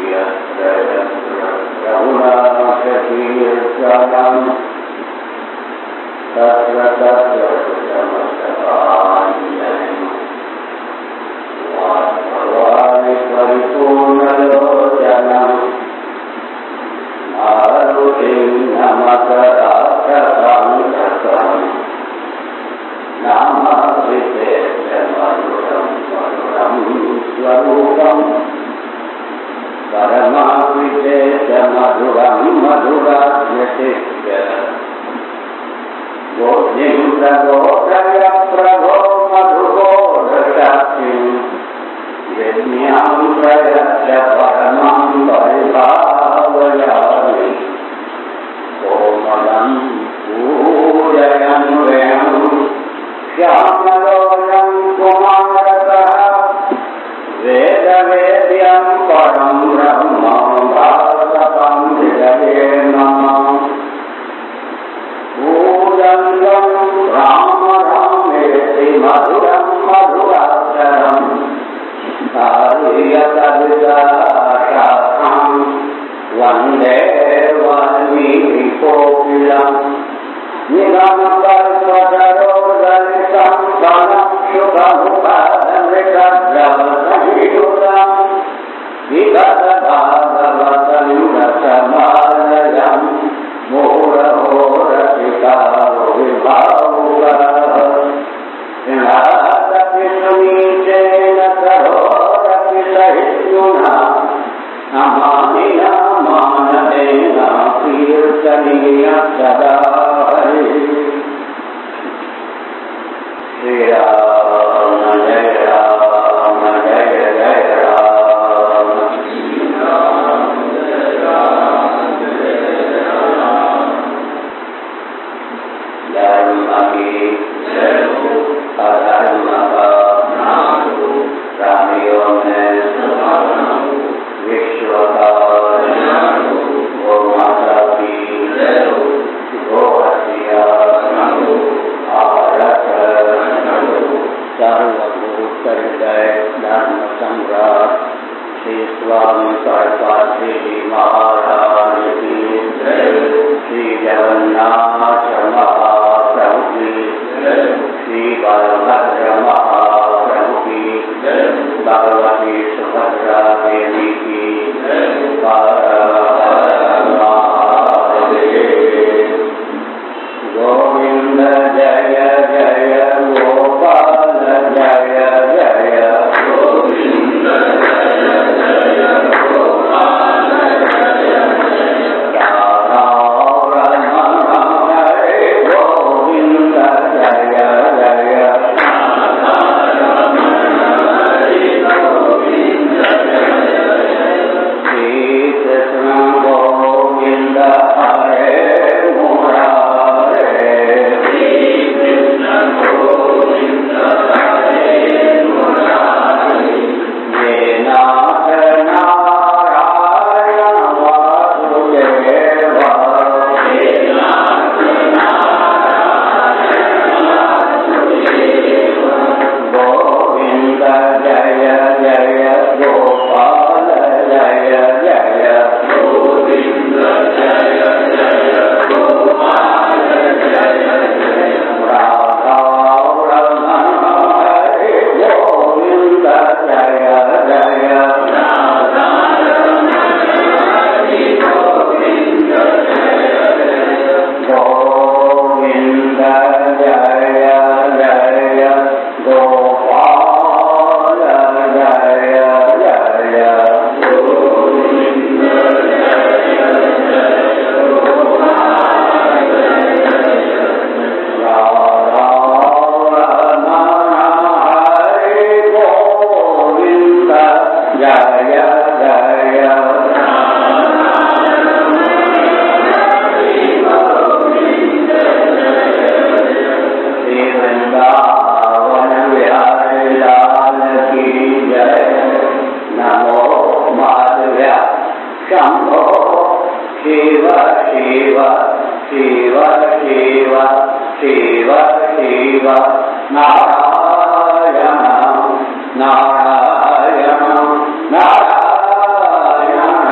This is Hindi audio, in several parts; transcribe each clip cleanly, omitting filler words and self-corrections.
नारायण नारायण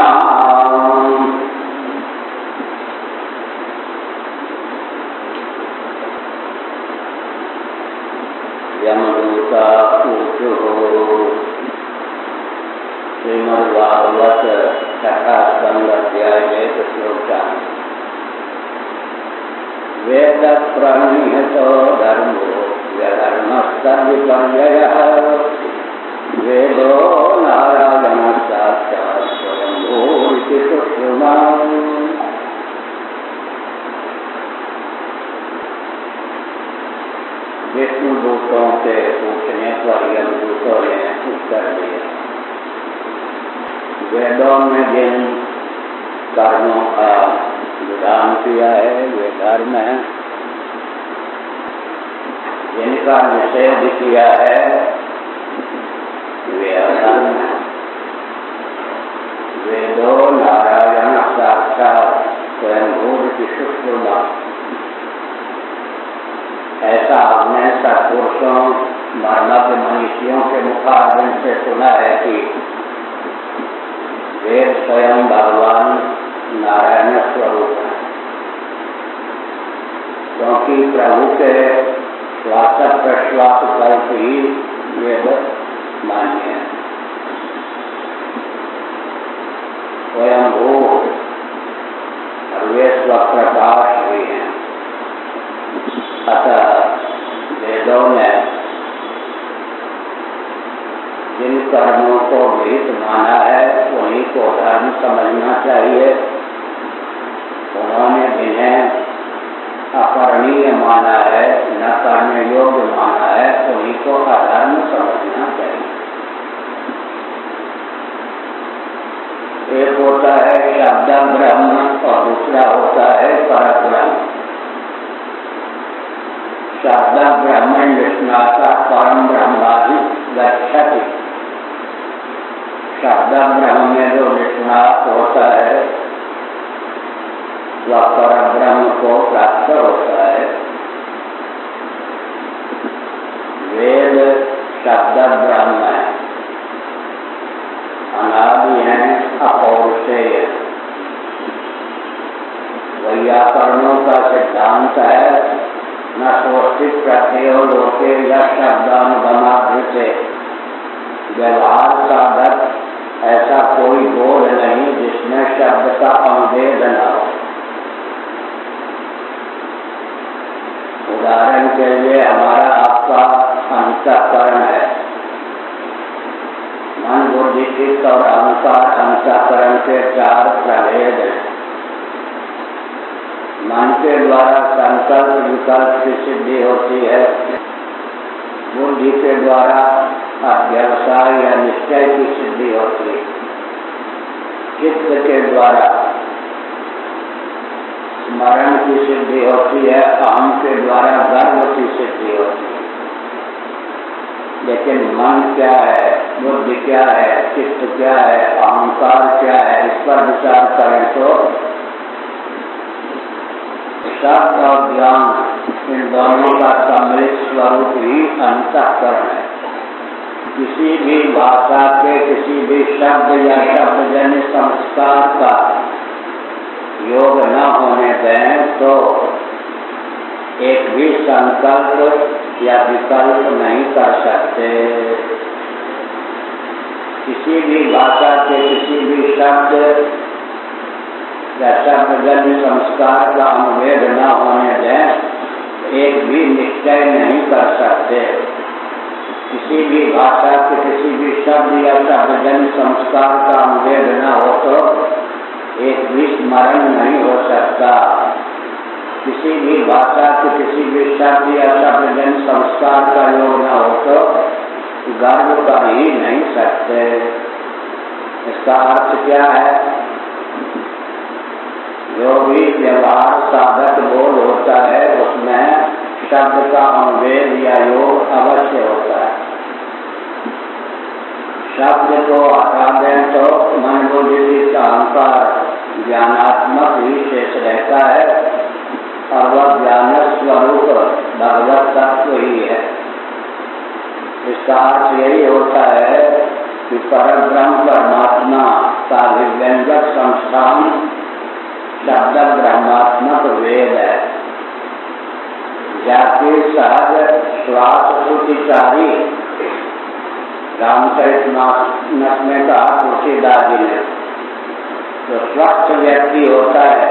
भागवत छठा स्कंद अध्याय 1 श्लोक 4। वेद प्रणीतो धर्मो व्यधर्मस्तविपर्ययः वेदो नारायण साक्षात् स्वयंभूरिति सुश्रुतम्। विष्णु दूतों से पूछने पर यमदूतों ने उत्तर दिया, वेदों में जिन कर्मों का विधान किया है वे धर्म है, जिनका निषेध किया है वे अधर्म है। वेदो नारायण साक्षात् स्वयंभूरिति सुश्रुतम्। ऐसा हमने सत्पुरुषों मानव मनुष्यों के मुखारबिंद से सुना है कि वेद स्वयं भगवान नारायण स्वरूप है, क्योंकि प्रभु के श्वास प्रश्वास कल्प ही वेद मान्य है। स्वयंभू और वे स्वप्रकाश भी हैं। अतः वेदों में जिन कर्मों को विहित माना है उन्हीं को धर्म समझना चाहिए। उन्होंने जिन्हें अपरणीय माना है, न करने योग्य माना है, उन्हीं को अधर्म समझना चाहिए। एक होता है शब्द ब्रह्म और दूसरा होता है परब्रह्म। शब्द ब्रह्मण विस्नाता परम ब्रह्मादि गच्छति। शब्द ब्रह्म में जो विस्नात होता है वह परम ब्रह्म को प्राप्त होता है। वेद शब्द ब्रह्म है, अनादि है, अपौरुषेय। वैयाकरणों का सिद्धांत है न स्वस्तिक प्रत्ययो लोके या शब्दानुगमाभ्युते। व्यवहार साधक ऐसा कोई बोध नहीं जिसमें शब्द का अनुवेद न हो। उदाहरण के लिए हमारा आपका अंतःकरण है। मन बुद्धि चित्त और अहंकार अंतःकरण के 4 प्रभेद हैं। मन के द्वारा संकल्प विकल्प की सिद्धि होती है, बुद्धि के द्वारा अध्यवसाय या निश्चय की सिद्धि होती है, चित्त के द्वारा स्मरण की सिद्धि होती है, अहम के द्वारा गर्व की सिद्धि होती है। लेकिन मन क्या है, बुद्धि क्या है, चित्त क्या है, अहंकार क्या है, इस पर विचार करें तो शब्द और ज्ञान इन दोनों का सम्मिलित स्वरूप ही अंतःकरण है। किसी भी भाषा के किसी भी शब्द या शब्दजन्य संस्कार का योग न होने दें तो एक भी संकल्प या विकल्प नहीं कर सकते। किसी भी भाषा के किसी भी शब्द या शब्दजन्य संस्कार का अनुवेद न होने दें, एक भी निश्चय नहीं कर सकते। किसी भी भाषा के किसी भी शब्द या शब्दजन्य संस्कार का अनुवेद न हो तो एक भी स्मरण नहीं हो सकता। किसी भी भाषा के किसी भी शब्द या शब्दजन्य संस्कार का योग न हो तो गर्व कर ही नहीं सकते। इसका अर्थ क्या है? जो भी व्यवहार साधक बोध होता है उसमें शब्द का अनुवेद या योग अवश्य होता है। शब्द को हटा दें तो मन बुद्धि का अहंकार ज्ञानात्मक ही शेष रहता है और वह ज्ञान स्वरूप भगवत तत्व ही है। इसका अर्थ यही होता है कि परब्रह्म परमात्मा का विव्यंजक संस्थान शब्द ब्रह्मात्मक वेद है। जाति सहज श्वास सुचारी रामचरितमानस में कहा तुलसीदास जी ने, जो स्वस्थ व्यक्ति होता है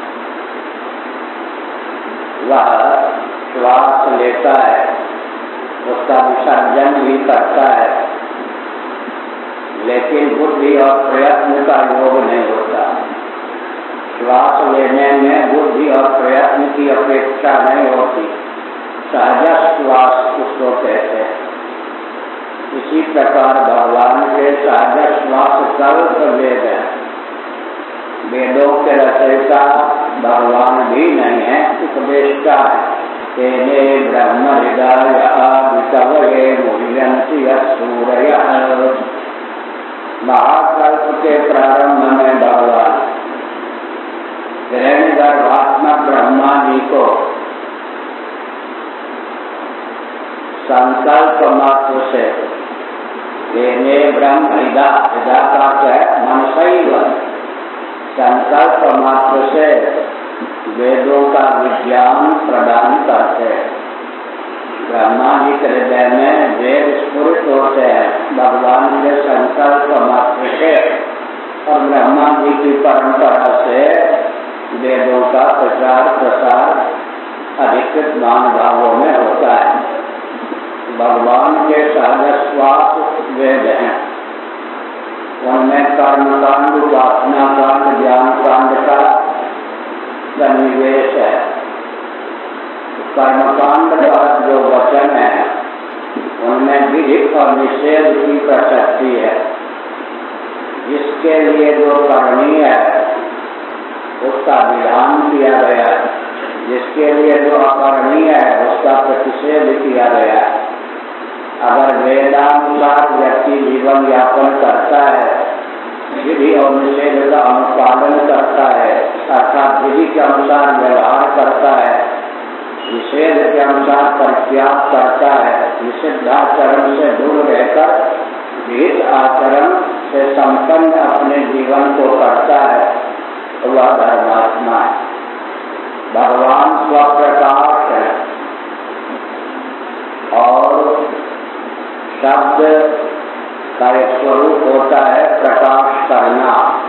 वह श्वास लेता है, उसका विसर्जन भी करता है, लेकिन बुद्धि और प्रयत्न का योग नहीं होता। श्वास लेने में बुद्धि और प्रयत्न की अपेक्षा नहीं होती, सहज श्वास उसको कहते हैं। इसी प्रकार भगवान के सहज श्वास कल्प वेद है। वेदों के रचयिता भगवान भी नहीं है, उपदेष्टा है। तेने ब्रह्म हृदय विकवये मुह्यन्ति सूरयः। महाकल्प के प्रारंभ में भगवान हिरण्यगर्भात्मक ब्रह्मा जी को संकल्प मात्र से तेने ब्रह्म हृदय का मनसैव, संकल्प मात्र से वेदों का विज्ञान प्रदान करते हैं। ब्रह्मा जी के हृदय में वेद स्फुरित होते हैं भगवान के संकल्प मात्र से, और ब्रह्मा जी की परंपरा से वेदों का प्रचार प्रसार अधिकृत महानुभावों में होता है। भगवान के सहज श्वास वेद हैं, उनमें कर्मकांड, उपासना कांड, ज्ञान कांड का सन्निवेश है। कर्मकांड का जो वचन है उनमें विधि और निषेध की प्रसक्ति है। जिसके लिए जो करणीय है उसका विधान किया गया है, जिसके लिए जो अकरणीय है उसका प्रतिषेध किया गया है। अगर वेदानुसार व्यक्ति जीवन यापन करता है, विधि और निषेध का अनुपालन करता है, अर्थात विधि के अनुसार व्यवहार करता है, निषेध के अनुसार परित्याग करता है, निषिद्धाचरण से दूर रहकर विहित आचरण से संपन्न अपने जीवन को करता है, वह धर्मात्मा है। भगवान स्वप्रकाश है और शब्द का एक स्वरूप होता है प्रकाश करना।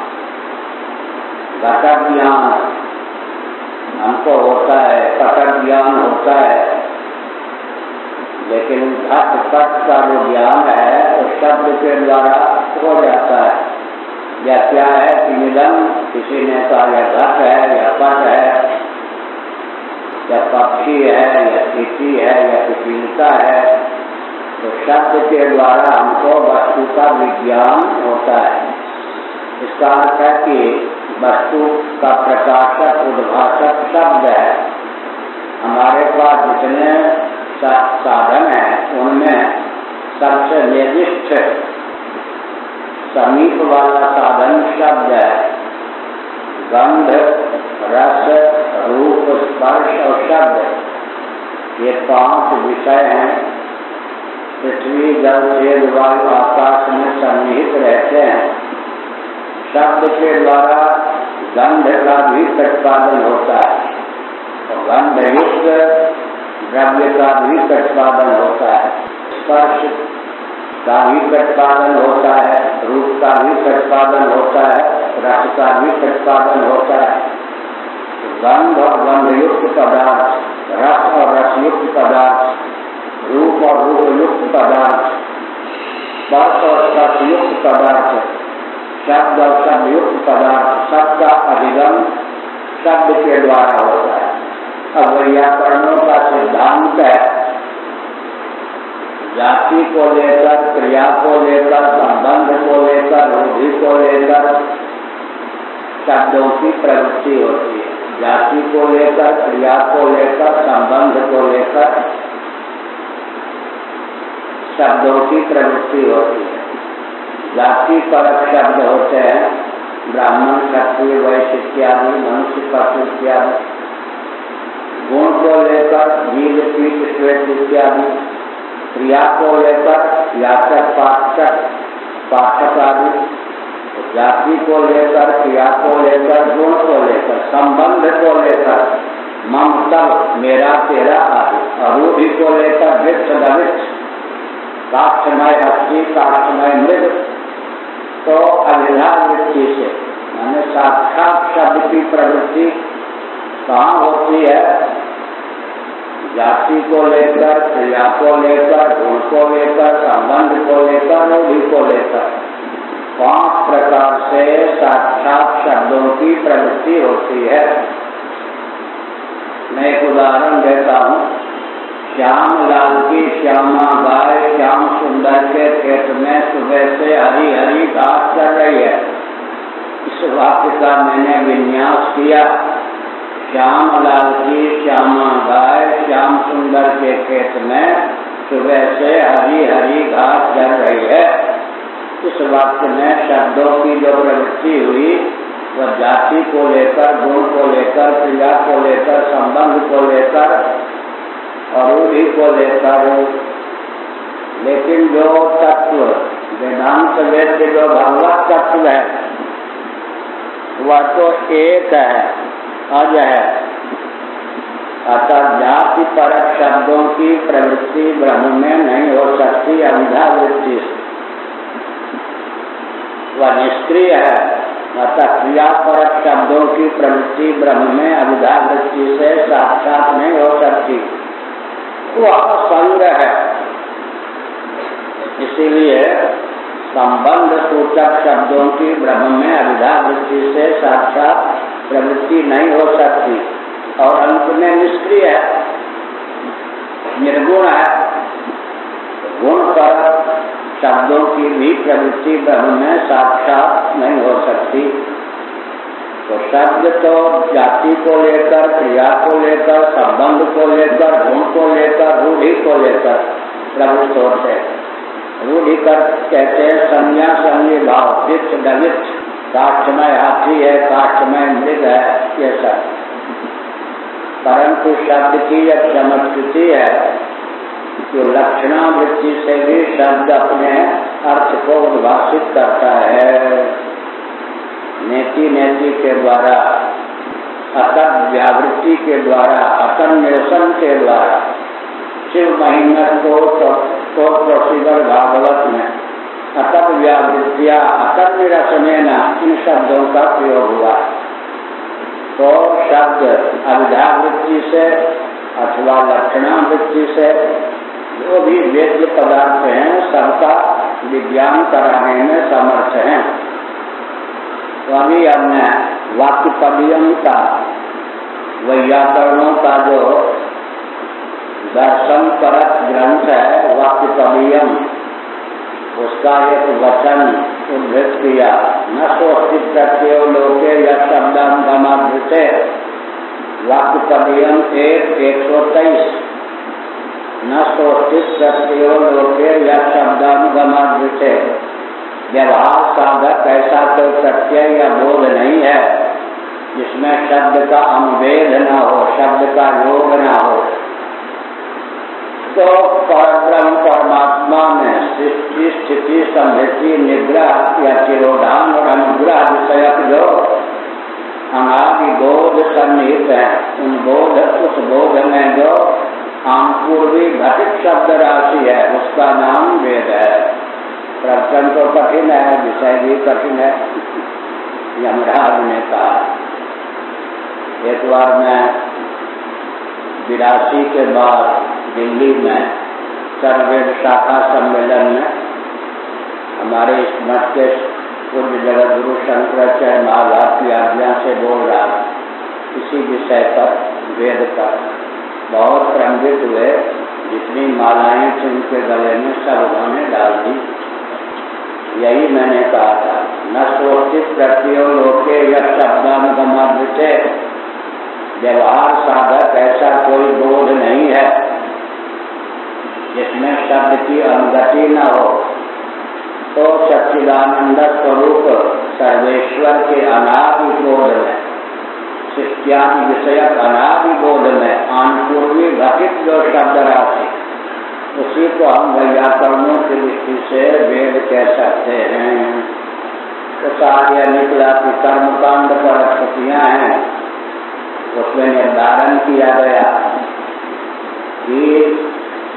घटक ज्ञान हमको होता है, पटक ज्ञान होता है, लेकिन घट पट का जो ज्ञान है वो शब्द के द्वारा हो जाता है। या क्या है कि निलम, किसी ने कहा यह घट है या पट है या पक्षी है या तिथि है या पिपीलिका है, तो शब्द के द्वारा हमको वस्तु का विज्ञान होता है। इसका अर्थ है कि वस्तु का प्रकाशक उद्भाषक शब्द है। हमारे पास जितने साधन हैं उनमें सबसे निर्दिष्ट समीप वाला साधन शब्द है। गंध, रस, रूप, स्पर्श और शब्द, ये 5 विषय हैं। पृथ्वी, जल, तेज, वायु, आकाश में सन्निहित रहते हैं। शब्द के द्वारा गंध का भी प्रतिपादन होता है, तो गंधयुक्त द्रव्य का भी प्रतिपादन होता है। स्पर्श का भी प्रतिपादन होता है, रूप का भी प्रतिपादन होता है, रस का भी प्रतिपादन होता है। गंध और गंधयुक्त पदार्थ, रस और रसयुक्त पदार्थ, रूप और रूपयुक्त पदार्थ, स्पर्श और स्पर्शयुक्त पदार्थ, शब्द और शब्दयुक्त पदार्थ, सबका अधिगम शब्द के द्वारा होता है। अब व्याकरणों का सिद्धांत है, जाति को लेकर, क्रिया को लेकर, संबंध को लेकर, रूढ़ि को लेकर शब्दों की प्रवृत्ति होती है। जाति को लेकर, क्रिया को लेकर, संबंध को लेकर शब्दों की प्रवृत्ति होती है। जाति परक शब्द होते हैं, ब्राह्मण, क्षत्रिय, वैश्य इत्यादि, मनुष्य, पशु इत्यादि। गुण को लेकर नील, पीत, श्वेत इत्यादि। क्रिया को लेकर याचक, पाठक, पाठक आदि। जाति को लेकर, क्रिया को लेकर, गुण को लेकर, संबंध को लेकर मम तब, मेरा तेरा आदि। और रूढ़ि को लेकर वृक्ष दवृक्ष, काष्ठमय अस्थि, काष्ठमय मृग, तो अविधा वृत्ति से माने साक्षात शब्द की प्रवृत्ति कहाँ होती है? जाति को लेकर, क्रिया को लेकर, गुण को लेकर, संबंध को लेकर, रूढ़ि को लेकर 5 प्रकार से साक्षात शब्दों की प्रवृत्ति होती है। मैं एक उदाहरण देता हूँ। श्याम लाल की श्यामा गाय श्याम सुंदर के खेत में सुबह से हरी हरी घास चल रही है। इस वाक्य का मैंने विन्यास किया। श्याम लाल की श्यामा गाय श्याम सुंदर के खेत में सुबह से हरी हरी घास चल रही है। इस वाक्य में शब्दों की जो प्रवृत्ति हुई वह जाति को लेकर, गुण को लेकर, क्रिया को लेकर, संबंध को लेकर और रूढ़ि को लेकर। लेकिन जो तत्व वेदांत वेद के जो भगवत तत्व है वह तो एक है, अज है। अतः जाति परक शब्दों की प्रवृत्ति ब्रह्म में नहीं हो सकती अविधा वृत्ति से, वह निष्क्रिय है। अतः क्रिया परक शब्दों की प्रवृत्ति ब्रह्म में अविधा वृत्ति से साक्षात नहीं हो सकती, वह संग है। इसीलिए संबंध सूचक शब्दों की ब्रह्म में अविधा वृत्ति से साक्षात प्रवृत्ति नहीं हो सकती और अंत में निष्क्रिय है, निर्गुण है। गुण पर शब्दों की भी प्रवृत्ति ब्रह्म में साक्षात नहीं हो सकती। तो शब्द तो जाति को लेकर, क्रिया को लेकर, संबंध को लेकर, गुण को लेकर, रूढ़ि को लेकर प्रवृत्त होते हैं। रूढ़ि कर कहते हैं संज्ञा संज्ञा भाव, विच डविच, काष्ठमय हाथी है, काष्ठमय मृग है, ये सब। परंतु शब्द की एक चमत्कृति है जो लक्षणा वृत्ति से भी शब्द अपने अर्थ को उद्भाषित करता है। नेति नेति के द्वारा, अतः व्यावृत्ति के द्वारा, अतः निरसन के द्वारा। शिव महिमा को प्रोसीजर भागवत में अतः व्यावृत्तिया अतः निरसनेना इन शब्दों का प्रयोग हुआ। तो शब्द अविधा वृत्ति से अथवा लक्षणा वृत्ति से जो भी वेद्य पदार्थ हैं सबका विज्ञान कराने में समर्थ हैं। तो अभी हमने वाक्य पदियम का, वैयाकरणों का जो दर्शन परक ग्रंथ है वाक्य पदियम, उसका एक वचन उद्धृत किया। न सोस्ति प्रत्ययो लोके यह शब्दांगमाधृते, वाक्य पदियम 1:123। न सोस्ति प्रत्ययो लोके यह शब्दांगमाधृते। व्यवहार साधक ऐसा कोई प्रत्यय या बोध नहीं है जिसमें शब्द का अनुवेद न हो, शब्द का योग न हो। तो परब्रह्म परमात्मा में सृष्टि स्थिति समृद्धि निग्रह या तिरोधान और अनुग्रह विषयक जो अनादि बोध सन्निहित है, उस बोध में जो आमपूर्वी घटित शब्द राशि है उसका नाम वेद है। प्रवचन तो कठिन है, विषय भी कठिन है। यमराज ने कहा। एक बार मैं 82 के बाद दिल्ली में सर्ववेद शाखा सम्मेलन में हमारे इस मठ के पूर्व जगत गुरु शंकराचार्य महाराज की आज्ञा से बोल रहा, इसी विषय पर, वेद पर बहुत प्रंभित हुए। जितनी मालाएं थी उनके गले में सब उन्होंने डाल दी। यही मैंने कहा था, न सोचित प्रत्ययो लोके यह शब्दानुगमाधृते। व्यवहार साधक ऐसा कोई बोध नहीं है जिसमें शब्द की अनुगति न हो। तो सच्चिदानंद स्वरूप सर्वेश्वर के अनादि बोध में, सृष्टियादि विषयक अनादि बोध में आनपूर्वी घटित जो शब्द राशि, उसी को हम वैयाकरणों की दृष्टि से वेद कह सकते हैं। तो कार्य निकला कि कर्मकांड पर स्थितियां हैं, उसमें निर्धारण किया गया कि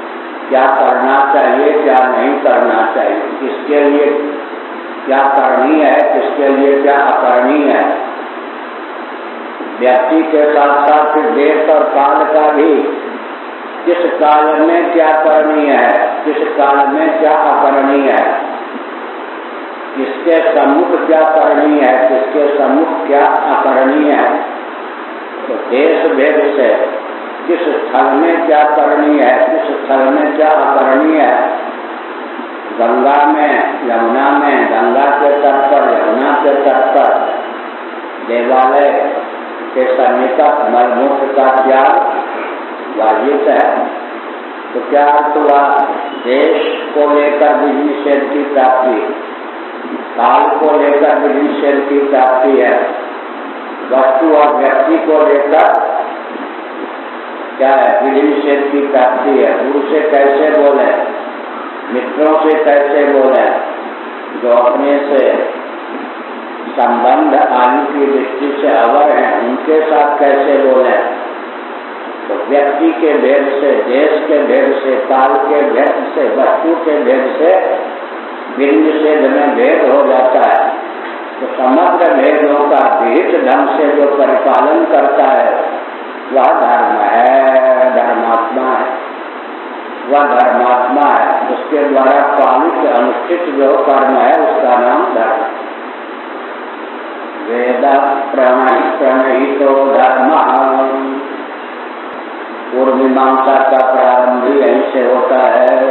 क्या करना चाहिए, क्या नहीं करना चाहिए, किसके लिए क्या करणीय है, किसके लिए क्या अकरणीय है। व्यक्ति के साथ साथ देश और काल का भी, किस काल में क्या करणीय है, किस काल में क्या अकरणीय है, किसके सम्मुख क्या करणीय है, किसके सम्मुख क्या अकरणीय है। तो देश भेद से किस स्थल में क्या करणीय है, किस स्थल में क्या अकरणीय है। गंगा में, यमुना में, गंगा के तट पर, यमुना के तट पर देवालय के सन्निकट मलमूत्र का त्याग वाजिब है। तो क्या अर्थ हुआ? देश को लेकर विधि निषेध की प्राप्ति, काल को लेकर विधि निषेध की प्राप्ति है, वस्तु और व्यक्ति को लेकर क्या है, विधि निषेध की प्राप्ति है। गुरु से कैसे बोले, मित्रों से कैसे बोले, जो अपने से संबंध आयु की दृष्टि से अवर हैं, उनके साथ कैसे बोले। तो व्यक्ति के भेद से, देश के भेद से, काल के भेद से, वस्तु के भेद से विधि निषेध में भेद हो जाता है। तो समग्र भेदों का विहित ढंग से जो परिपालन करता है वह धर्म है, धर्मात्मा है, वह धर्मात्मा है। उसके द्वारा पालित अनुष्ठित जो कर्म है उसका नाम धर्म। वेद प्रणहितो धर्म, पूर्व मीमांसा का प्रारंभ भी यहीं से होता है।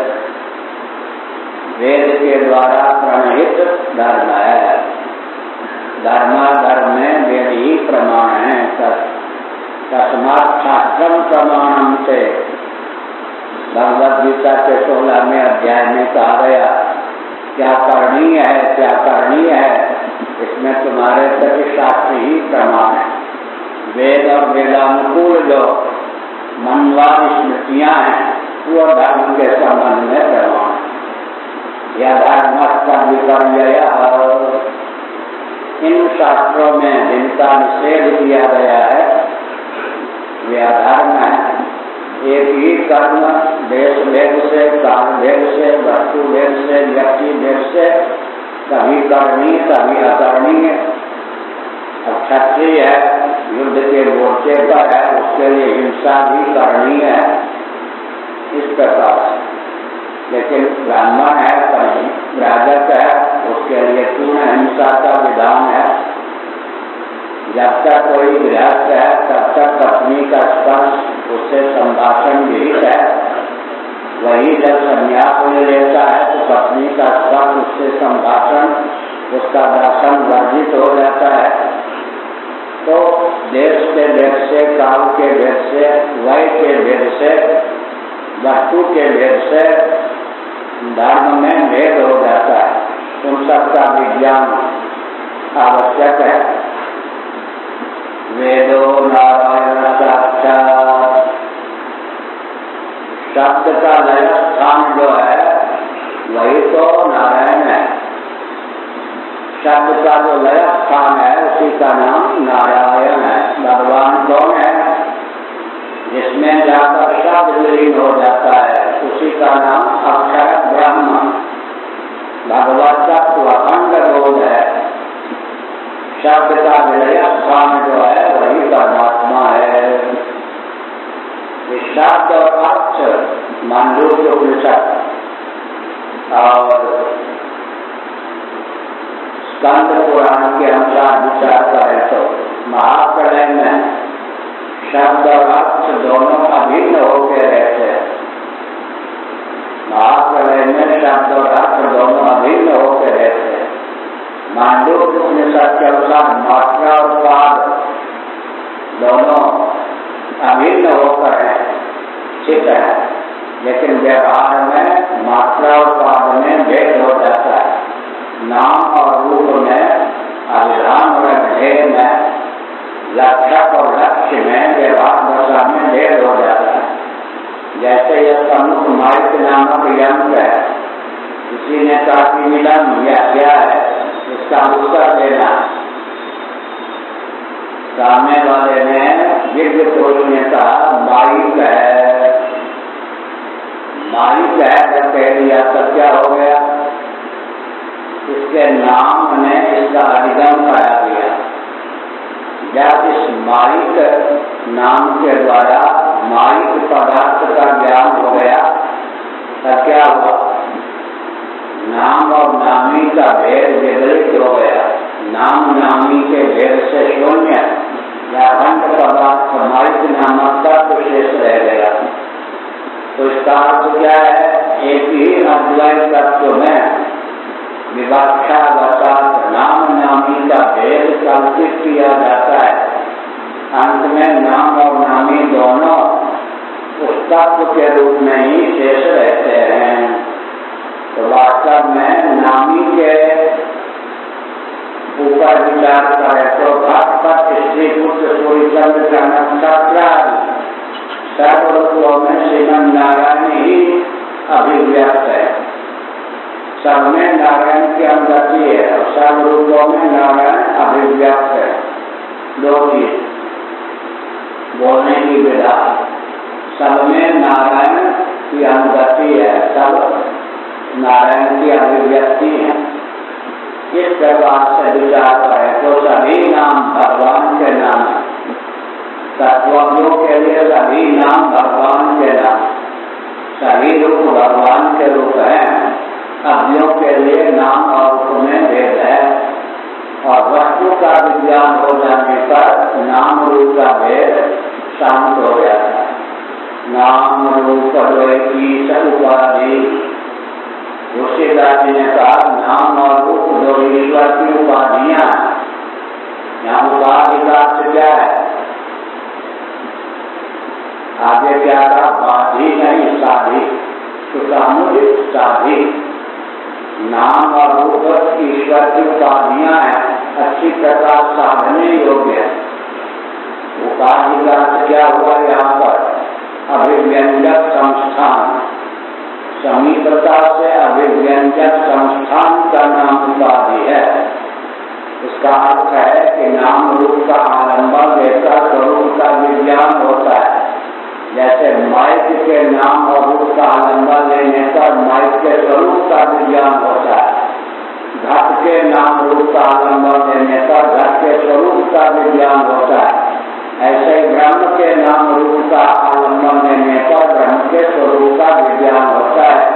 वेद के द्वारा प्रणहित धर्म है, धर्माधर्म में वेद ही प्रमाण है। तस्मात् शास्त्रम प्रमाणम से भगवद गीता के 16वें अध्याय में कहा गया क्या करणीय है, क्या करणीय है, इसमें तुम्हारे प्रति शास्त्र ही प्रमाण है। वेद और वेदानुकूल जो मनवादी स्मृतियां हैं वो धर्म के संबंध में प्रमाण। यह धर्म का विपर्य और इन शास्त्रों में जिनका निषेध किया गया है वे अधर्म है। एक ही कर्म देश भेद से, काल भेद से, वस्तु भेद से, व्यक्ति भेद से कभी करणीय कभी अकरणीय। अब क्षत्रिय है, युद्ध के मोर्चे पर है, उसके लिए हिंसा भी करणीय है इस प्रकार से। लेकिन ब्राह्मण है, राजक है, उसके लिए पूर्ण हिंसा का विधान है। जब तक कोई गृहस्थ है तब तक पत्नी का स्पर्श उससे संभाषण विहित है। वही जब संन्यास ले लेता है तो पत्नी का स्पर्श उससे संभाषण, उसका दर्शन वर्जित हो जाता है। तो देश के भेद से, काल के भेद से, वय के भेद से, वस्तु के भेद से धर्म में भेद हो जाता है। उन सबका विज्ञान आवश्यक है। वेदो नारायण साक्षात, शब्द का लय स्थान जो है वही तो नारायण है। शब्द का जो लय स्थान है उसी का नाम नारायण है। भगवान कौन है? जिसमें जाकर शब्द विलीन हो जाता है उसी का नाम अक्षर ब्रह्म, भगवत तत्व अखंड बोध है। शब्द का विलय स्थान जो है वही परमात्मा है। शब्द और अर्थ मांडूक्य उपनिषद और स्कंद पुराण के अनुसार विचार करें तो महाप्रलय में शब्द और अर्थ दोनों अभिन्न होकर रहते हैं। महाप्रलय में शब्द और अर्थ दोनों अभिन्न होकर रहते हैं। मांडूक्य उपनिषद के अनुसार मात्रा और पाद दोनों अभिन्न होकर है, ठीक है, लेकिन व्यवहार में मात्रा और पाद में भेद हो जाता है। नाम और रूप में, अभिधान और भेद में, लक्षक और लक्ष्य में, व्यवहार दशा में भेद हो जाता है। जैसे यह सम्मुख माइक नामक यंत्र है, किसी ने कहा कि मिलन यह क्या है, इसका उत्तर देना। सामने वाले ने दिव्य पुरुष ने कहा माइक है। मालिक है जब कह दिया तब क्या हो गया? इसके नाम ने इसका अधिगम करा दिया। जब इस मालिक नाम के द्वारा मालिक पदार्थ का ज्ञान हो गया तब क्या हुआ? नाम और नामी का भेद विपरीत हो गया। नाम नामी के भेद से शून्य या अखंड पदार्थ मालिक नामक का तो शेष रह गया। तो इसका अर्थ क्या है? एक ही अद्वैत तत्व में विवक्षा वसात नाम नामी का भेद कल्पित किया जाता है। अंत में नाम और नामी दोनों उस तत्व के रूप में ही शेष रहते हैं। तो वास्तव में नामी के ऊपर विचार करें तो भक्त स्त्री पुत्र सूर्यचंद्र का नक्षत्र सर्वरूपों में श्रीमन नारायण ही अभिव्यक्त है। सब में नारायण की अनुगति है और सर्वरूपों में नारायण अभिव्यक्त है। दो चीज बोलने की विधा, सब में नारायण की अनुगति है, सब नारायण की अभिव्यक्ति है। इस प्रकार से विचार करें तो सभी नाम भगवान के नाम है। तत्वज्ञों के लिए सभी नाम भगवान के नाम, सभी रूप भगवान के रूप हैं। अज्ञों के लिए नाम और रूप में भेद है और वस्तु का विज्ञान हो जाने पर नाम रूप का भेद शांत हो जाता है। नाम रूप द्वैती उपाधि, तुलसीदास जी ने कहा नाम और रूप दो ईश्वर की उपाधियां। यहाँ उपाधि का अर्थ क्या है? आगे क्या था? बाधी नहीं साधी, सुसामुदित साधी। नाम और रूप ईश्वर की उपाधियां हैं, अच्छी प्रकार साधने योग्य है। उपाधि का अर्थ क्या हुआ? यहाँ पर अभिव्यंजक संस्थान, समीपता से अभिव्यंजक संस्थान का नाम उपाधि है। इसका अर्थ है कि नाम रूप का आलंबन लेकर स्वरूप का विज्ञान होता है। जैसे माइक के नाम और रूप का आलंबन लेने पर माइक के स्वरूप का विज्ञान होता है। घट के नाम रूप का आलंबन लेने पर घट के स्वरूप का विज्ञान होता है। ऐसे ही ब्रह्म के नाम रूप का आलंबन लेने पर ब्रह्म के स्वरूप का विज्ञान होता है।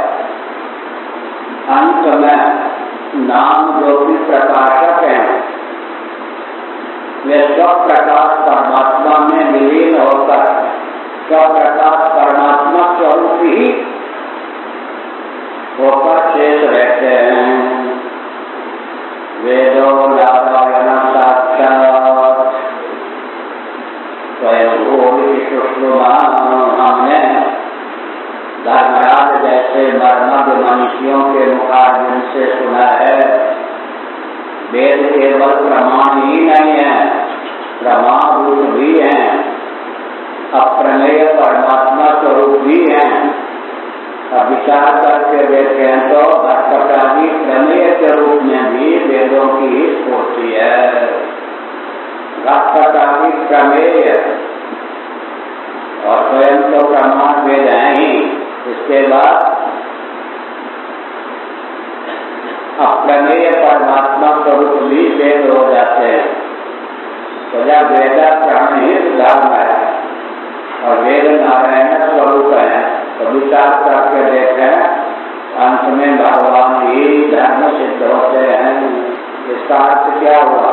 अंत में नाम जो भी प्रकाशक हैं वे स्वप्रकाश परमात्मा में विलीन होकर स्वप्रकाश परमात्मा स्वरूप ही होकर शेष रहते हैं। वेदो नारायण साक्षात स्वयं हमने धर्मराज जैसे मर्मज्ञ मनुष्यों के मुखारबिंद से सुना है। वेद केवल प्रमाण ही नहीं है, प्रमाण रूप भी है, अप्रमेय परमात्मा स्वरूप भी है। अब विचार करके देखें तो भटपटादी प्रमेय के रूप में भी वेदों की ही स्फूर्ति है। भटपटादी प्रमेय और स्वयं तो प्रमाण वेद हैं ही। इसके बाद अप्रमेय परमात्मा स्वरूप भी वेद हो जाते हैं। तो जब वेदा प्राणित धर्म है और वेद नारायण स्वरूप है तो विचार करके देखें अंत में भगवान ही धर्म सिद्ध होते हैं। इसका अर्थ क्या हुआ?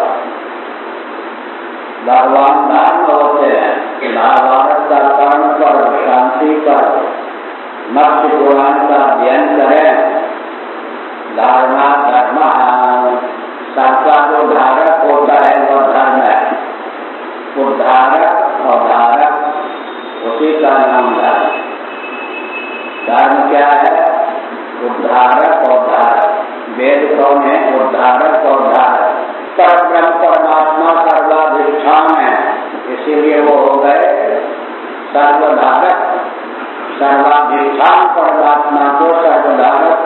भगवान धर्म होते हैं। महाभारत का कर्म पर, शांति पर, मत्स्य पुराण का अध्ययन करें। धारणा धर्म, सबका जो धारक होता है वह धर्म है। उद्धारक और धारक उसी का नाम धर्म। धर्म क्या है? उद्धारक और धारक। वेद कौन है? उद्धारक और धारक। परब्रह्म परमात्मा सर्वाधिष्ठान है, इसीलिए वो हो गए सर्वधारक। सर्वाधिष्ठान परमात्मा को सर्वधारक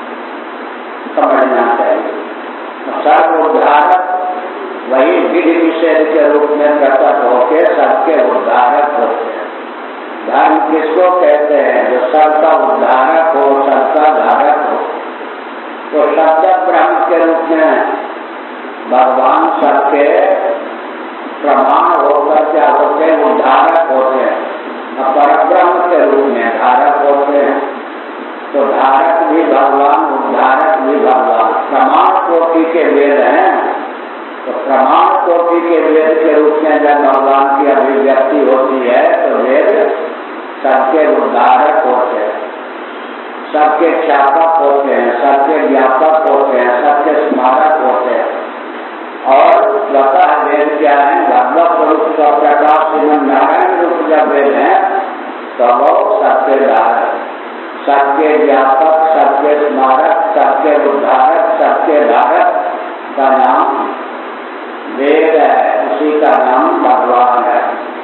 समझना चाहिए। सर्वोद्धारक वही विधि निषेध के रूप में प्रकट होकर सबके उद्धारक होते हैं। धर्म किसको कहते हैं? जो सबका उद्धारक हो, सबका धारक हो। तो सत्य ब्रह्म के रूप में भगवान सबके प्रमाण होकर क्या होते हैं? उद्धारक होते हैं। परब्रह्म के रूप में धारक होते हैं। तो धारक भी भगवान, उद्धारक भी भगवान। प्रमाण कोटि के वेद हैं। तो प्रमाण कोटि के वेद के रूप में जब भगवान की अभिव्यक्ति होती है तो वेद सबके उद्धारक होते हैं, सबके ख्यापक होते हैं, सबके व्यापक होते हैं, सबके स्मारक होते हैं। और स्वतः वेद क्या है? भगवत रूप का प्रकाश एवं नारायण रूप जब वेद है तो वो सबके धारक, सबके व्यापक, सबके स्मारक, सबके उद्धारक, सबके धारक का नाम वेद है। उसी का नाम भगवान है।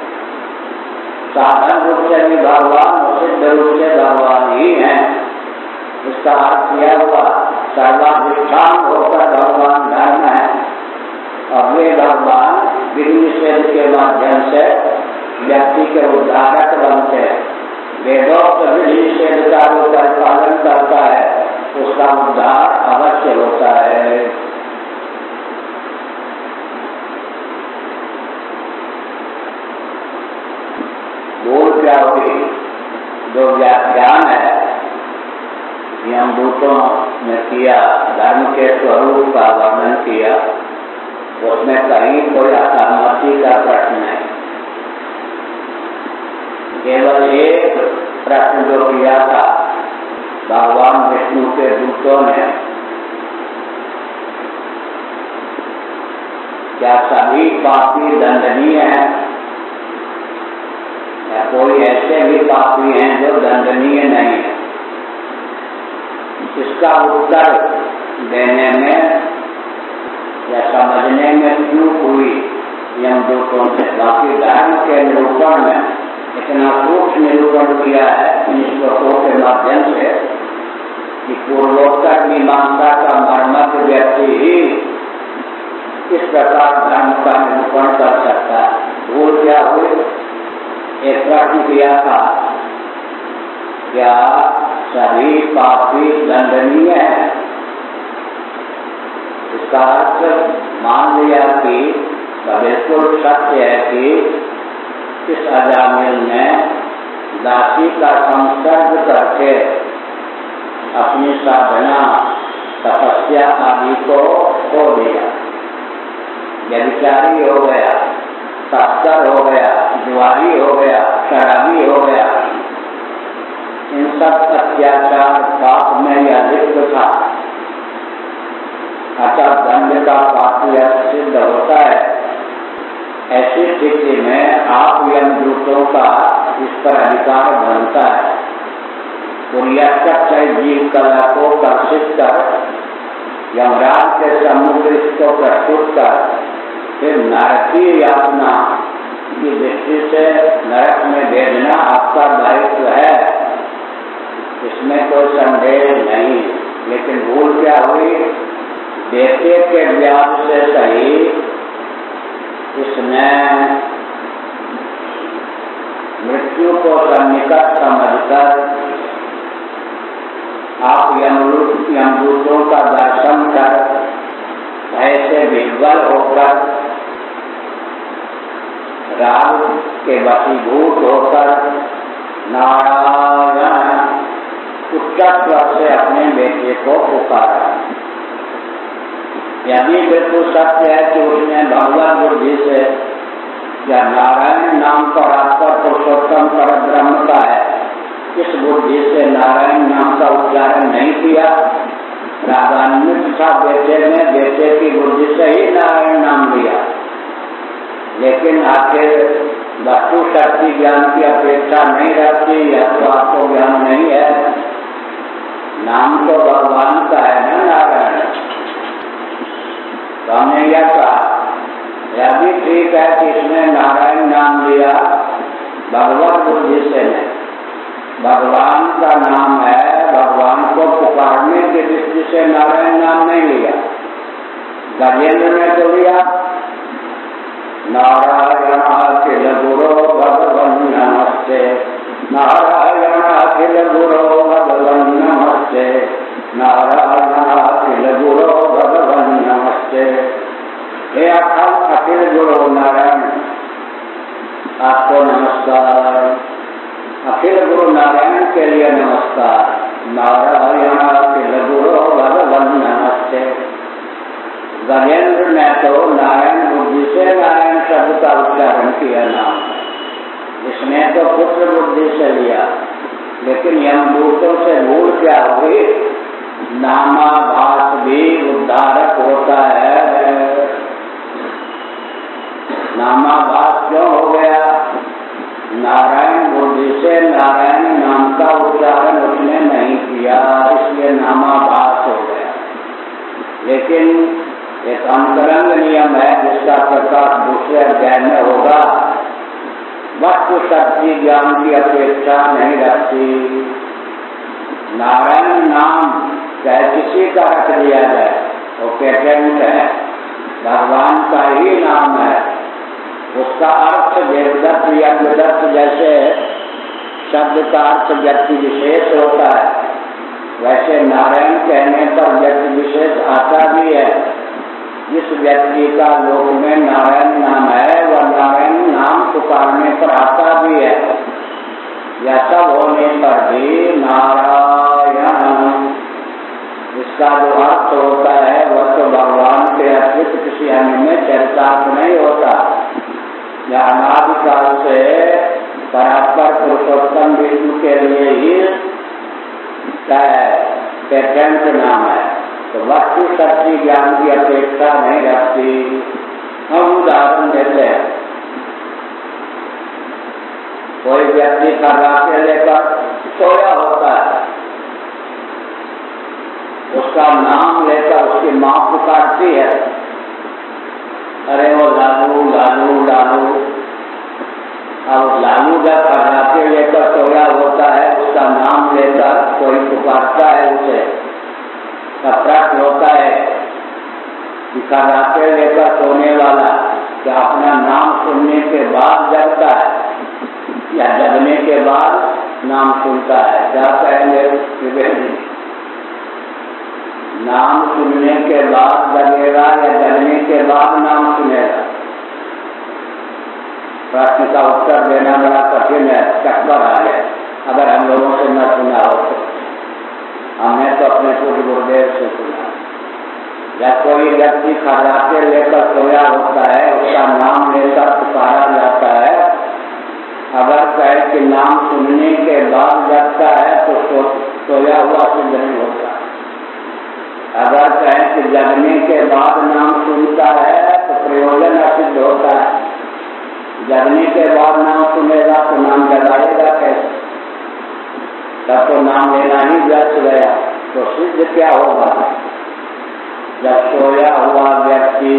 साधन रूप से भी भगवान, सिद्ध रूप से भगवान ही है। इसका अर्थ यह हुआ सर्वाधिष्ठान होकर भगवान धर्म है और वे भगवान विधि निषेध के माध्यम से व्यक्ति के उद्धारक बनते हैं। वेदोक्त विधि निषेध का जो पालन करता है उसका उद्धार अवश्य होता है। बोल क्या हुई? जो व्याख्यान है यमदूतों ने किया, धर्म के स्वरूप का वर्णन किया, उसमें कहीं कोई असहमति का प्रश्न नहीं। केवल एक प्रश्न जो किया था भगवान विष्णु के दूतों ने, क्या सभी पापी दंडनीय हैं या कोई ऐसे भी पापी हैं जो दंडनीय नहीं है? इसका उत्तर देने में या समझने में चूक हुई यमदूतों से। बाकी धर्म के निरूपण में इतना सूक्ष्म निरूपण किया है इन श्लोकों के माध्यम से कि पूर्वोत्तर मीमांसा का मर्मज्ञ व्यक्ति ही इस प्रकार धर्म का निरूपण कर सकता है। भूल क्या हुई? एक प्रश्न किया था, क्या सभी पापी दंडनीय है? इसका अर्थ मान लिया कि बिल्कुल सत्य है कि इस अजामिल ने दासी का संसर्ग करके अपनी साधना, तपस्या आदि को खो दिया, व्यभिचारी हो गया, तस्कर हो गया, जुआरी हो गया, शराबी हो गया। इन सब अत्याचार पाप में यह लिप्त था। अतः दंड का पाप यह सिद्ध होता है। ऐसी स्थिति में आप यमदूतों का इस पर अधिकार बनता है। पुर्याचक जीव कला को कर्षित कर यमराज के सम्मुख इसको प्रस्तुत कर फिर नरकीय यातना की दृष्टि से नरक में भेजना आपका दायित्व है, इसमें कोई संदेह नहीं। लेकिन भूल क्या हुई? बेटे के व्याज से सही इसने मृत्यु को सन्निकट समझकर आप यमदूतों का दर्शन कर भय से विह्वल होकर, राग के वशीभूत होकर नारायण उच्च स्वर से अपने बेटे को पुकारा। यदि बिल्कुल सत्य है कि उसने भगवत बुद्धि से या नारायण नाम पर आपका पुरुषोत्तम पर ब्रह्म का है, इस बुद्धि से नारायण नाम का उच्चारण नहीं किया, रागान्वित था बेटे में, बेटे की बुद्धि से ही नारायण नाम लिया। लेकिन आखिर वस्तु शक्ति ज्ञान की अपेक्षा नहीं रहती, यह तो आपको ज्ञान नहीं है। नाम तो भगवान का है ना, नारायण। तो हमने यह कहा, यह भी ठीक है कि इसने नारायण नाम लिया भगवत बुद्धि से नहीं, भगवान का नाम है, भगवान को पुकारने की दृष्टि से नारायण नाम नहीं लिया। गजेंद्र ने तो लिया नारायण अखिल गुरो भगवन नमस्ते, नारायण अखिल गुरो भगवन् नमस्ते, नारायण अखिल गुरो भगवन् नमस्ते। हे अखिल गुरु नारायण, आपको नमस्कार। अखिल गुरु नारायण के लिए नमस्कार। नारायण अखिल गुरु भगवन् नमस्ते। गजेंद्र ने तो नारायण बुद्धि से नारायण शब्द का उच्चारण किया नाम, इसने तो पुत्र बुद्धि से लिया, लेकिन यमदूतों से भूल क्या हुई? नामाभास भी उद्धारक होता है। नामाभास क्यों हो गया? नारायण बुद्धि से नारायण नाम का उच्चारण उसने नहीं किया, इसलिए नामाभास हो गया। लेकिन एक अंतरंग नियम है जिसका प्रकाश दूसरे अध्याय में होगा। वस्तु शक्ति ज्ञान की अपेक्षा नहीं रखती। नारायण नाम चाहे किसी का रख दिया जाए, वो पेटेंट है, भगवान का ही नाम है। उसका अर्थ देवदत्त या विदत्त जैसे शब्द का अर्थ व्यक्ति विशेष होता है, वैसे नारायण कहने पर व्यक्ति विशेष आता भी है। जिस व्यक्ति का लोक में नारायण नाम है, वह नारायण नाम पुकारने पर आता भी है। या सब होने पर भी नारायण इसका जो अर्थ होता है वह तो भगवान के अतिरिक्त किसी अन्य में चरितार्थ नहीं होता। यह अनादिकाल से परात्पर पुरुषोत्तम विष्णु के लिए ही पेटेंट नाम है, तो वस्तु शक्ति ज्ञान की अपेक्षा नहीं रखती। हम उदाहरण देते हैं, कोई व्यक्ति खर्राटे लेकर सोया होता है, उसका नाम लेकर उसकी माँ पुकारती है, अरे वो लालू लालू लालू। अब लालू जब खर्राटे लेकर सोया होता है, उसका नाम लेकर कोई पुकारता है उसे, तब प्रश्न होता है कि खर्राटे लेकर सोने वाला क्या अपना नाम सुनने के बाद जगता है या जगने के बाद नाम सुनता है? क्या कहेंगे विवेक? नाम सुनने के बाद जगेगा या जगने के बाद नाम सुनेगा? प्रश्न का उत्तर देना बड़ा कठिन है, चक्कर आ जाए अगर हम लोगों से न सुना हो तो। हमने तो अपने पूर्व गुरुदेव से सुना। जब कोई व्यक्ति खर्राटे लेकर सोया होता है, उसका नाम लेकर पुकारा जाता है, अगर कहे कि नाम सुनने के बाद जगता है तो सोया हुआ सिद्ध नहीं होता। अगर कहे कि जगने के बाद नाम सुनता है तो प्रयोजन असिद्ध होता है। जगने के बाद नाम सुनेगा तो नाम जगाएगा कैसे? तब तो नाम लेना ही व्यर्थ गया। तो सिद्ध क्या होगा? जब सोया हुआ व्यक्ति,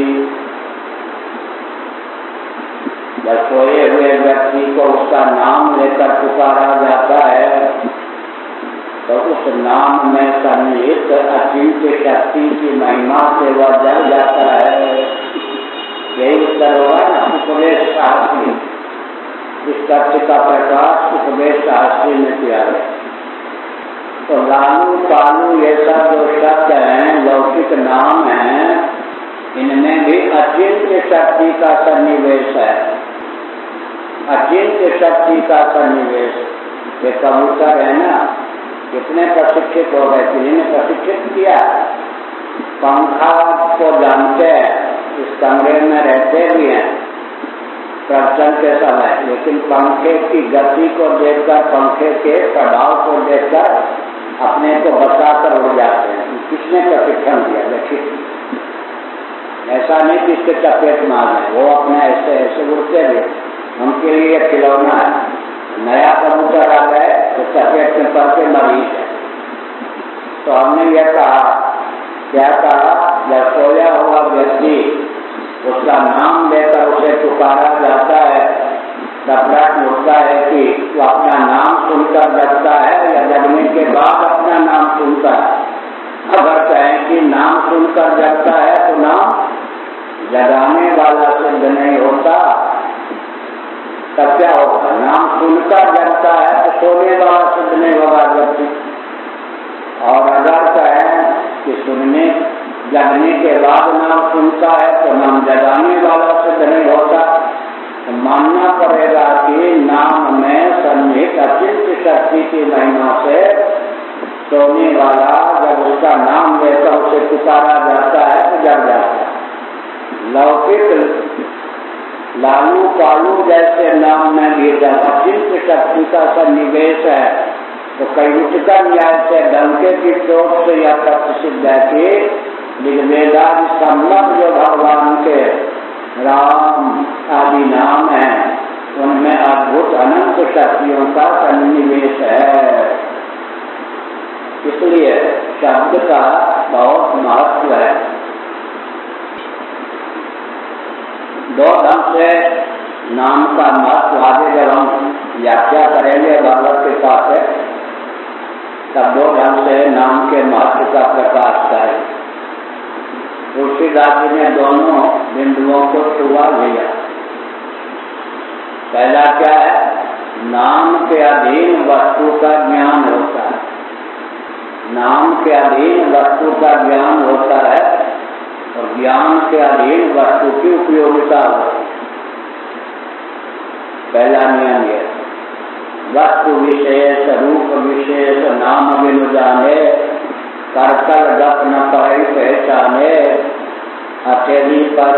जब सोए हुए व्यक्ति को उसका नाम लेकर पुकारा जाता है तो उस नाम में सन्निहित अचिंत्य शक्ति की महिमा से वह जग जाता है। यही उत्तर होगा ना उपदेश शास्त्री। इस तथ्य का प्रकाश उपदेश शास्त्री में किया है। तो लालू कालू ये सब जो शब्द हैं, लौकिक नाम हैं, इनमें भी अचिंत्य शक्ति का सन्निवेश है। अचिंत्य शक्ति का सन्निवेश। ये कबूतर है ना, कितने प्रशिक्षित हो गए, किन्हीं प्रशिक्षित किया। पंखा को जानते हैं, इस कमरे में रहते भी हैं प्रवचन के समय, लेकिन पंखे की गति को देखकर, पंखे के प्रभाव को देखकर अपने को बचाकर उड़ जाते हैं। किसने प्रशिक्षण दिया? देखिए, ऐसा नहीं कि इसके चपेट मार है, वो अपने ऐसे ऐसे उड़ते भी। उनके लिए खिलौना है। नया कबूतर आ गए तो चपेट में पड़ के मरीज है। तो हमने यह कहा, क्या कहा? जब सोया हुआ व्यक्ति उसका नाम लेकर उसे पुकारा जाता है, तब प्रश्न उठता है कि वो अपना नाम सुनकर जगता है या जगने के बाद अपना नाम सुनता है। अगर कहें कि नाम सुनकर जगता है तो नाम जगाने वाला सिद्ध नहीं होता। तब क्या होगा? नाम सुनकर जगता है तो सोने वाला सिद्ध नहीं होगा व्यक्ति। और अगर कहें कि सुनने जगने के बाद नाम सुनता है तो नाम जगाने वाला सिद्ध नहीं होता। तो मानना पड़ेगा कि नाम में सन्निहित अचिंत्य शक्ति की महिमा से सोने वाला जब उसका नाम लेकर उसे पुकारा जाता है तो जग जाता है। लौकिक लालू पालू जैसे नाम में भी जब अचिंत्य शक्ति का सन्निवेश है तो कई उच्चतम न्याय से डंके की चोट से यह तथ्य सिद्ध है कि निर्वेदादि सम्मत जो भगवान के राम आदि नाम है उनमें अद्भुत अनंत शक्तियों का सन्निवेश है। इसलिए शब्द का बहुत महत्व है। दो ढंग से नाम का महत्व आगे जब हम व्याख्या करेंगे भागवत के पास है तब दो ढंग से नाम के महत्व का प्रकाश करें। तुलसीदास जी ने दोनों बिंदुओं को छुआ लिया। पहला क्या है? नाम के अधीन वस्तु का ज्ञान होता है। नाम के अधीन वस्तु का ज्ञान होता है और ज्ञान के अधीन वस्तु की उपयोगिता होती है। पहला नियम यह वस्तु विशेष रूप विशेष नाम बिनु जाने करतल गप न पाई पहचाने। हथेली पर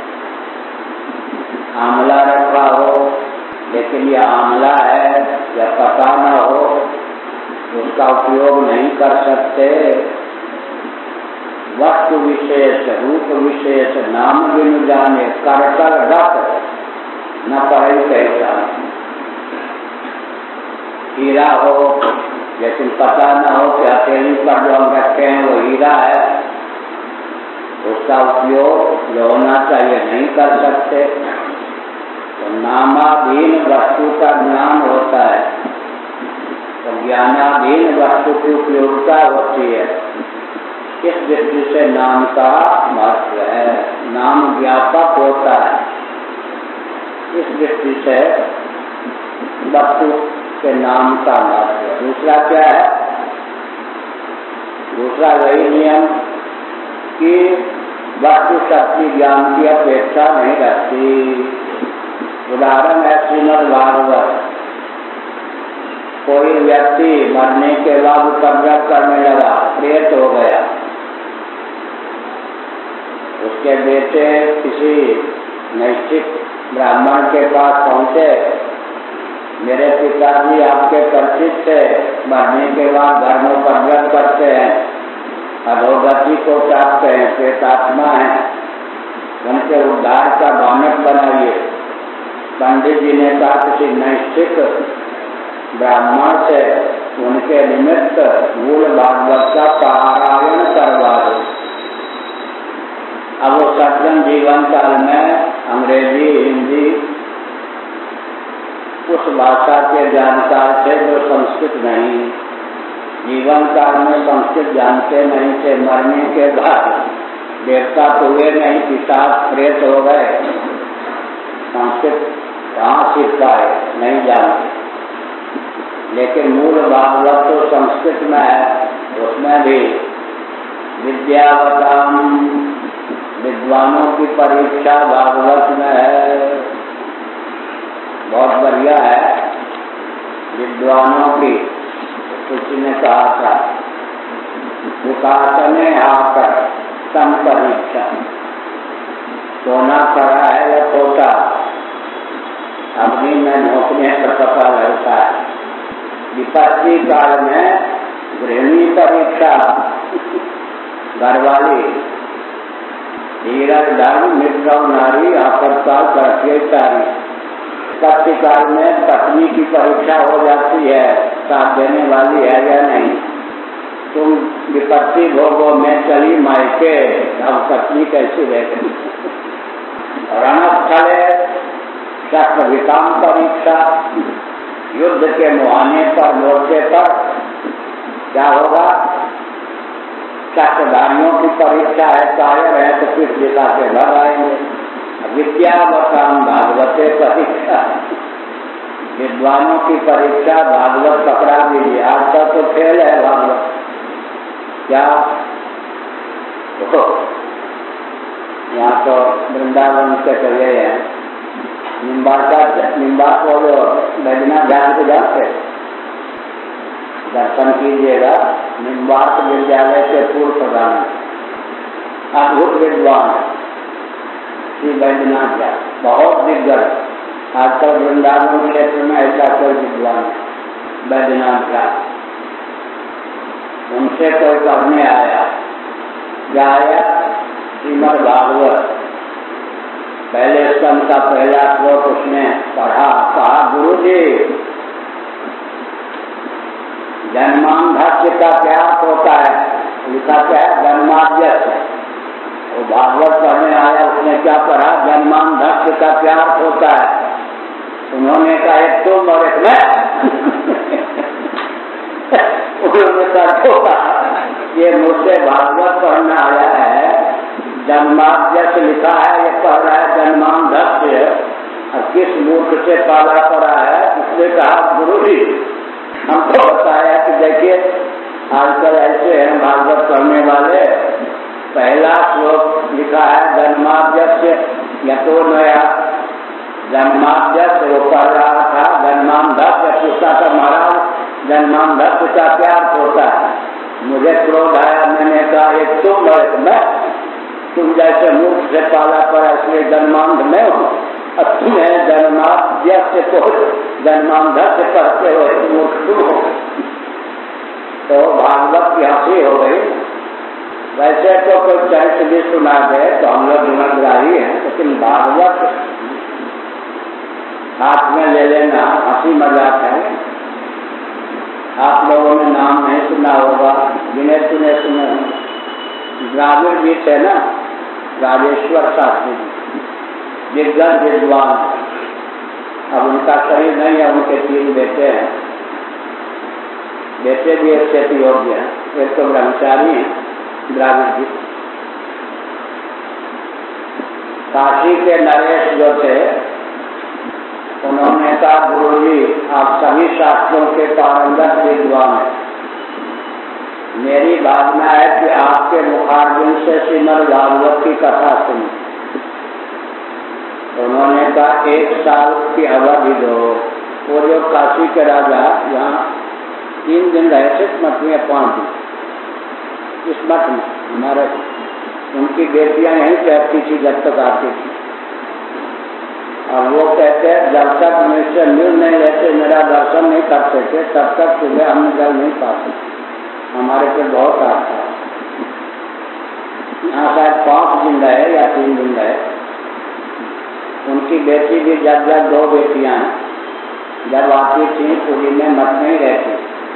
आंवला रखा हो लेकिन यह आंवला है या पता न हो उसका उपयोग नहीं कर सकते। वस्तु विशेष रूप विशेष नाम बिनु जाने करतल गप न पाई पहचाने। हीरा हो लेकिन पता न हो कि हथेली पर जो हम रखे हैं वो हीरा है उसका उपयोग जो होना चाहिए नहीं कर सकते। तो नामाधीन वस्तु का ज्ञान होता है तो ज्ञानाधीन वस्तु की उपयोगिता होती है। इस दृष्टि से नाम का महत्व है। नाम व्यापक होता है। इस दृष्टि से वस्तु के नाम का महत्व। दूसरा क्या है? दूसरा वही नियम कि वस्तु शक्ति ज्ञान की अपेक्षा नहीं रखती। उदाहरण है श्रीमद् भागवत। कोई व्यक्ति मरने के बाद उपद्रव करने लगा, प्रेत हो गया। उसके बेटे किसी नैष्ठिक ब्राह्मण के पास पहुंचे, मेरे पिताजी आपके परिचित थे, मरने के बाद घर में उपद्रव करते हैं, अधोगति को चाहते हैं, प्रेतात्मा है, उनके उद्धार का मानक बनाइए। पंडित जी ने कहा किसी नैष्ठिक ब्राह्मण से उनके निमित्त मूल भागवत का पारायण करवा दो। अब वो सज्जन जीवन काल में अंग्रेजी हिंदी उस भाषा के जानकार थे जो संस्कृत नहीं। जीवन काल में संस्कृत जानते नहीं थे। मरने के बाद देवता तो हुए नहीं, पिता प्रेत हो गए, संस्कृत कहाँ सीख पाए नहीं जानते। लेकिन मूल भागवत तो संस्कृत में है, उसमें भी विद्यावताम विद्वानों की परीक्षा भागवत में है। बहुत बढ़िया है विद्वानों की। किसी ने कहा था विकासने आकर सम परीक्षा, सोना खड़ा है या खोटा, अग्नि में झोंकने पर पता लगता है। विपत्ति काल में गृहिणी परीक्षा, घरवाली, धीरज धर्म मित्र नारी आकर्षण करके सारी। विपत्ति काल में पत्नी की परीक्षा हो जाती है, साथ देने वाली है या नहीं। तुम विपत्ति भोगों में चली मायके, अब पत्नी कैसी रहेगी। रणस्थले शस्त्र विकाम परीक्षा, युद्ध के मुहाने पर मोर्चे पर क्या होगा? शस्त्रधारियों की परीक्षा है, कायर है तो पीठ दिखा के भर आएंगे। विद्यावताम भागवते परीक्षा, विद्वानों की परीक्षा भागवत पकड़ा दीजिए। आजकल तो फेल है भागवत। क्या यहाँ तो वृंदावन से चले हैं, निम्बाक को बैजनाथ ध्यान को जाते दर्शन कीजिएगा। निम्बाक विद्यालय के पूर्व प्रधान अद्भुत विद्वान श्री बैजनाथ ध्यान, बहुत दिग्गज। आजकल वृंदावन क्षेत्र में ऐसा कोई विद्वान बैजनाथ ध्यान। उनसे कोई पढ़ने आया, गाया श्रीमद् भागवत। पहले स्कंद का पहला श्लोक उसने पढ़ा। कहा, गुरु जी जन्मांधस्य का क्या होता है? लिखा क्या है? जन्माद्यस्य। वो भागवत पढ़ने आया, उसने क्या पढ़ा? जन्मांधस्य का क्या होता है? उन्होंने कहा एक तुम और एक मैं। उन्होंने कहा ये मुझसे भागवत पढ़ने आया है, जन्माद्यस्य लिखा है, ये पढ़ रहा है जन्मांधस्य। और किस मूर्ख से पाला पड़ा है? उसने कहा गुरु जी हमको बताया कि देखिए आजकल ऐसे हैं भागवत पढ़ने वाले, पहला श्लोक लिखा है जन्माद्यस्य यतो नया। जन्माद्यस्य वो पढ़ रहा था, जन्मांधस्य पूछता था महाराज जन्मांधस्य का क्या होता है? मुझे क्रोध आया, मैंने कहा एक तुम और एक मैं। तुम जैसे मूर्ख से पाला पड़ा इसलिए जन्मांध मैं हूँ, अब तुम्हें जन्माद्यस्य को जन्मांधस्य पढ़ते हो मूर्ख तुम हो। तो भागवत की हंसी हो गई। वैसे तो कोई चरित्र भी सुना दे तो हम लोग गुणग्राही हैं, लेकिन भागवत हाथ में ले लेना हंसी मजाक है। आप लोगों ने नाम नहीं सुना होगा, गिने सुने सुने ग्रामीण गीत है ना, राजेश्वर शास्त्री दिग्गज विद्वान। अब उनका शरीर नहीं है, उनके 3 बेटे हैं। बेटे भी एक खेती योग्य है, एक तो ब्रह्मचारी है, द्राविड़ जी। काशी के नरेश जो थे उन्होंने कहा गुरु जी आप सभी शास्त्रों के पारंगत विद्वान हैं, मेरी भावना है कि आपके मुखारबिंद से श्रीमद् भागवत की कथा सुनी। उन्होंने कहा 1 साल की अवधि दो। वो जो काशी के राजा यहाँ 3 दिन रहे थे मठ में, 5 दिन इस मठ में हमारे, उनकी बेटियां यहीं रहती थी जब तक आती थी। और वो कहते जब तक मुझसे मिल नहीं रहते, मेरा दर्शन नहीं करते थे, तब तक सुबह हम जल नहीं पाते। हमारे पे बहुत आता है। यहाँ शायद 5 दिन रहे या 3 दिन रहे। उनकी बेटी भी जब 2 बेटियां जब आती थी पूरी में मत नहीं रहती।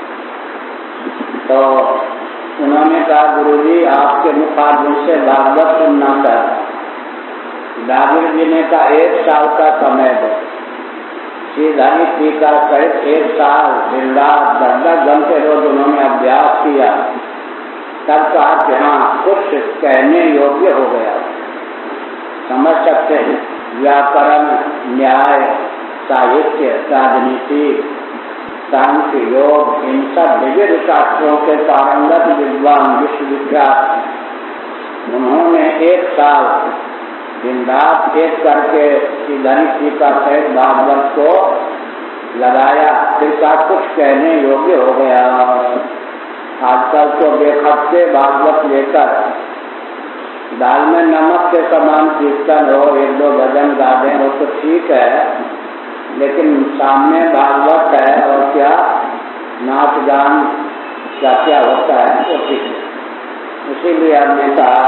तो उन्होंने कहा गुरुजी आपके मुखारबिंद से भागवत सुनना चाहता। द्राविड़ जी ने कहा 1 साल का समय दो। श्रीधरी टीका सहित 1 साल दिन रात 10 घंटे रोज उन्होंने अभ्यास किया। तब कहा कि हाँ कुछ कहने योग्य हो गया, समझ सकते हैं। व्याकरण, न्याय, साहित्य, राजनीति, सांख्य, योग, इन सब विविध शास्त्रों के पारंगत विद्वान विश्वविख्यात। उन्होंने 1 साल दिन रात एक करके श्रीधरी टीका सहित भागवत को लगाया। फिर का कुछ कहने योग्य हो गया। आजकल तो बेखटके भागवत लेकर दाल में नमक के समान कीर्तन हो, 1-2 भजन गा दें वो तो ठीक है, लेकिन सामने भागवत है और क्या नाच गान क्या क्या होता है वो ठीक है। इसीलिए हमने कहा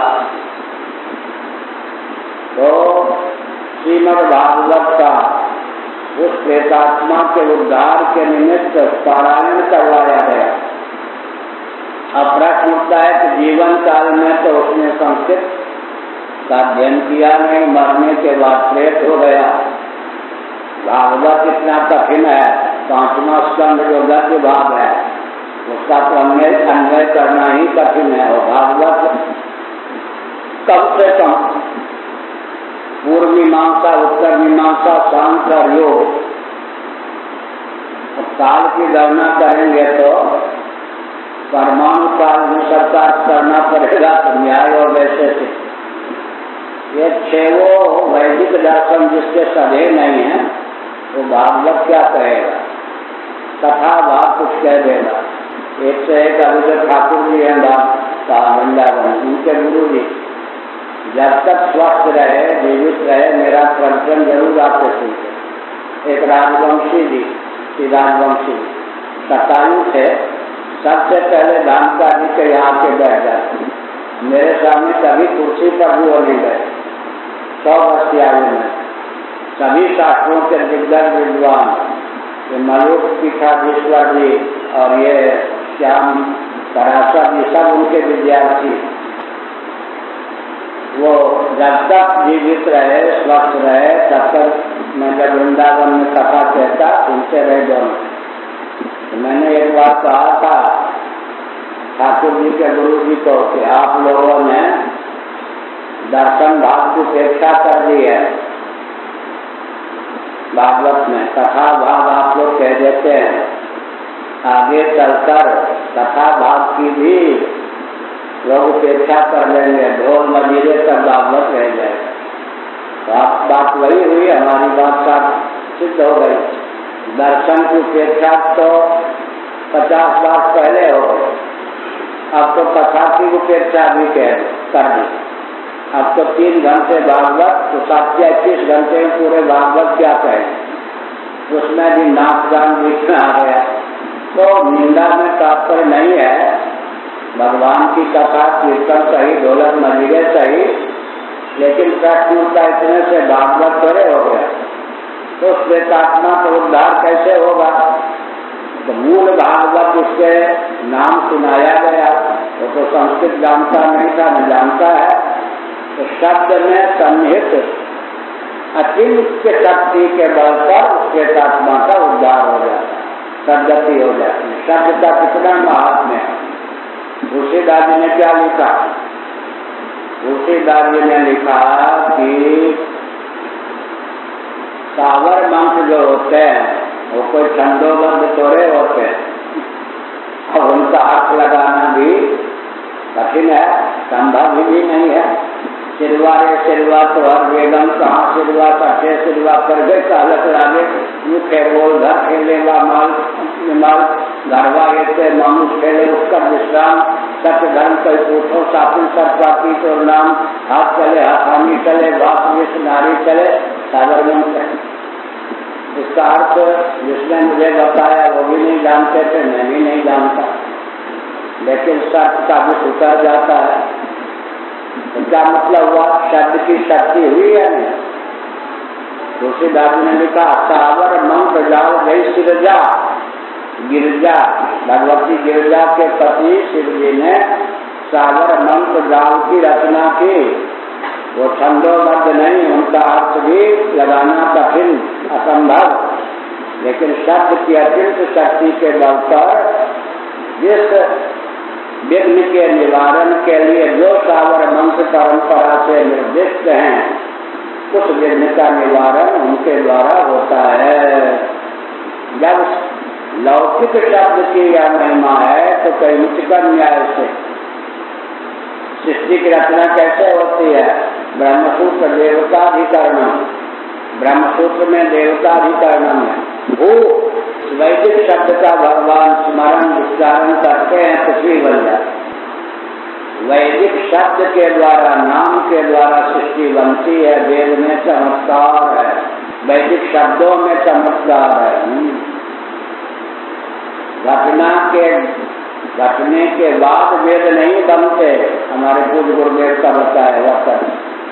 तो श्रीमद् भागवत का उस प्रेतात्मा के उद्धार के निमित्त पारायण करवाया गया। अब प्रश्न उठता है कि जीवन काल में तो उसने संस्कृत का अध्ययन किया नहीं, मरने के बाद प्रेत हो गया। भागवत इतना कठिन है, 5वां स्कंद जो गद्य भाग है उसका तो अन्वय करना ही कठिन है। और भागवत कम से कम पूर्व मीमांसा, उत्तर मीमांसा, सांख्य और योग काल की गणना करेंगे तो परमाणु काल में सबका करना पड़ेगा, तो न्याय और वैसे से ये छो वैदिक दर्शन जिसके सधे नहीं है वो भागवत क्या कहेगा, कथा भाग कुछ कह देगा। एक से एक अभी ठाकुर जी हैं वृंदावन, उनके गुरु जी जब तक स्वस्थ रहे जीवित रहे मेरा प्रवचन जरूर आते सुनते। एक राजवंशी जी, राजवंशी सतायु थे, सबसे पहले धामका जी के यहाँ के बैठ जाते, मेरे सामने कभी कुर्सी पर भी वो नहीं गए। 100 वर्ष की आयु में सभी शास्त्रों के दिग्गज विद्वान, ये मलूक पीठाधीश्वर जी और ये श्याम पराशर जी सब उनके विद्यार्थी। वो जब तक जीवित रहे स्वस्थ रहे तब तक मैं जब वृंदावन में कथा कहता उनसे रह जाऊँ। तो मैंने एक बात कहा था ठाकुर जी के गुरु जी को कि आप लोगों ने दर्शन भाग की उपेक्षा कर दी है। भागवत में कथा भाग आप लोग कह देते हैं, आगे चलकर कथा भाग की भी लोग उपेक्षा कर लेंगे, ढोल मजीरे तक भागवत रह जाएगा। तो आप बात वही हुई, हमारी बात साथ सिद्ध हो गई। दर्शन की उपेक्षा तो 50 वर्ष पहले हो गई, अब तो कथा की उपेक्षा भी कर दी। अब तो 3 घंटे भागवत, तो 7 या 21 घंटे में पूरे भागवत क्या कहें, उसमें भी नाच गान बीच में आ गया। तो निंदा में तात्पर्य नहीं है, भगवान की कथा कीर्तन सही, ढोलक मजीरे सही, लेकिन प्रश्न का इतने से भागवत परे हो गया तो श्वेतात्मा का उद्धार कैसे होगा। तो मूल भागवत उसके नाम सुनाया गया, वो तो संस्कृत जानता नहीं था, न जानता है। तो शब्द में सन्निहित अचिंत्य शक्ति के बल पर श्वेतात्मा का उद्धार हो जाता, सदगति हो जाती। शब्द का कितना महात्म्य है। तुलसीदास जी ने क्या लिखा, तुलसीदास जी ने लिखा कि सावर मंत्र जो होते हैं वो कोई छंदोबद्ध थोड़े होते हैं, और उनका अर्थ लगाना भी कठिन है, संभव भी नहीं है। सिरवा रे सिरवा तो हर वेगम कहाँ सिरवा कटे सिरवा कर गए कालक लागे मुखे बोल घर खेलेगा माल माल घरवा ऐसे मानुष खेले उसका विश्राम सत्य धर्म कई पूछो सापिन सत्वाती तो नाम हाथ चले हाथानी चले बाप विष नारी चले सागरमन चले। इसका अर्थ जिसने मुझे बताया वो भी नहीं जानते थे, मैं भी नहीं जानता, लेकिन सत्य का भी उतर जाता है। तो क्या मतलब हुआ, शब्द की शक्ति हुई है नहीं। तुलसीदास ने लिखा सावर मंत्र जाओ गई सिरजा, गिरजा भगवती गिरजा के पति शिव जी ने सावर मंत्र जाल की रचना की। वो छंदोबद्ध नहीं, उनका अर्थ भी लगाना कठिन असंभव, लेकिन शब्द की अत्यंत शक्ति के बल पर जिस विघ्न के निवारण के लिए जो सावर मंत्र परंपरा से निर्दिष्ट हैं, उस विघ्न का निवारण उनके द्वारा होता है। जब लौकिक शब्द की यह महिमा है तो कई उच्चकर न्याय से सृष्टि की रचना कैसे होती है। ब्रह्मसूत्र देवताधिकरणम, ब्रह्मसूत्र में देवताधिकरणम है। वो वैदिक शब्द का भगवान स्मरण उच्चारण करते हैं, पृथ्वी बन जाती। वैदिक शब्द के द्वारा नाम के द्वारा सृष्टि बनती है। वेद में चमत्कार है, वैदिक शब्दों में चमत्कार है। घटने के बाद वेद नहीं बनते, हमारे पूज्य गुरुदेव का बताया वचन।